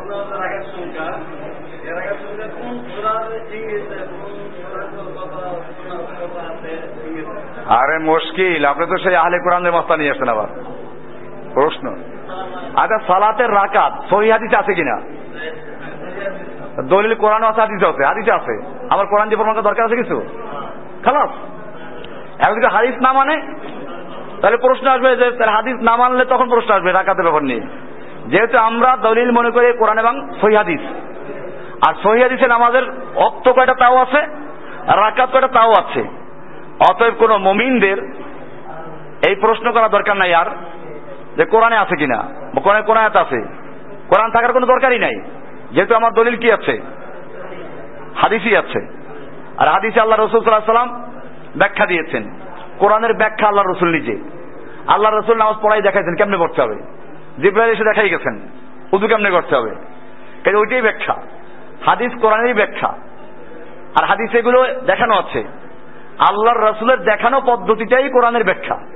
আরে মুশকিল, আপনি তো সেই আহলে কোরআনের মাস্তা নিয়ে আসছেন আবার প্রশ্ন। আচ্ছা, সালাতের রাকাত সহিহ হাদিসে আছে কিনা? দলিল কোরআন আছে, হাদিসে আছে? হাদিসে আছে। আমার কোরআন যে প্রমাণ করার দরকার আছে কিছু? খালাস। এখন যদি হাদিস না মানে তাহলে প্রশ্ন আসবে যে হাদিস না মানলে তখন প্রশ্ন আসবে রাকাতের ব্যাপার নিয়ে। যেহেতু আমরা দলিল মনে করি কোরআন এবং সহিহ হাদিস, আর সহিহ হাদিসে নামাজের ওয়াক্ত কয়টা তাও আছে, রাকাত কয়টা তাও আছে। অতএব কোন মুমিনদের এই প্রশ্ন করা দরকার নাই আর যে কোরআনে আছে কিনা, কোরআনে কোন আয়াত আছে। কোরআন থাকার কোনো দরকারই নাই, যেহেতু আমার দলিল কি আছে? হাদিসই আছে। আর হাদিসে আল্লাহ রাসূল সাল্লাল্লাহু আলাইহি ওয়াসাল্লাম ব্যাখ্যা দিয়েছেন। কোরআনের ব্যাখ্যা আল্লাহ রাসূল নিজে। আল্লাহ রাসূল নামাজ পড়াই দেখাইছেন কেমনে পড়তে হবে, জিবরাইল এসে দেখাই গেছেন উযু কেমনে করতে হবে। কিন্তু ওইটাই ব্যাখ্যা, হাদিস কোরআনেরই ব্যাখ্যা। আর হাদিসে এগুলো দেখানো আছে, আল্লাহর রাসূলের দেখানো পদ্ধতিটাই কোরআনের ব্যাখ্যা।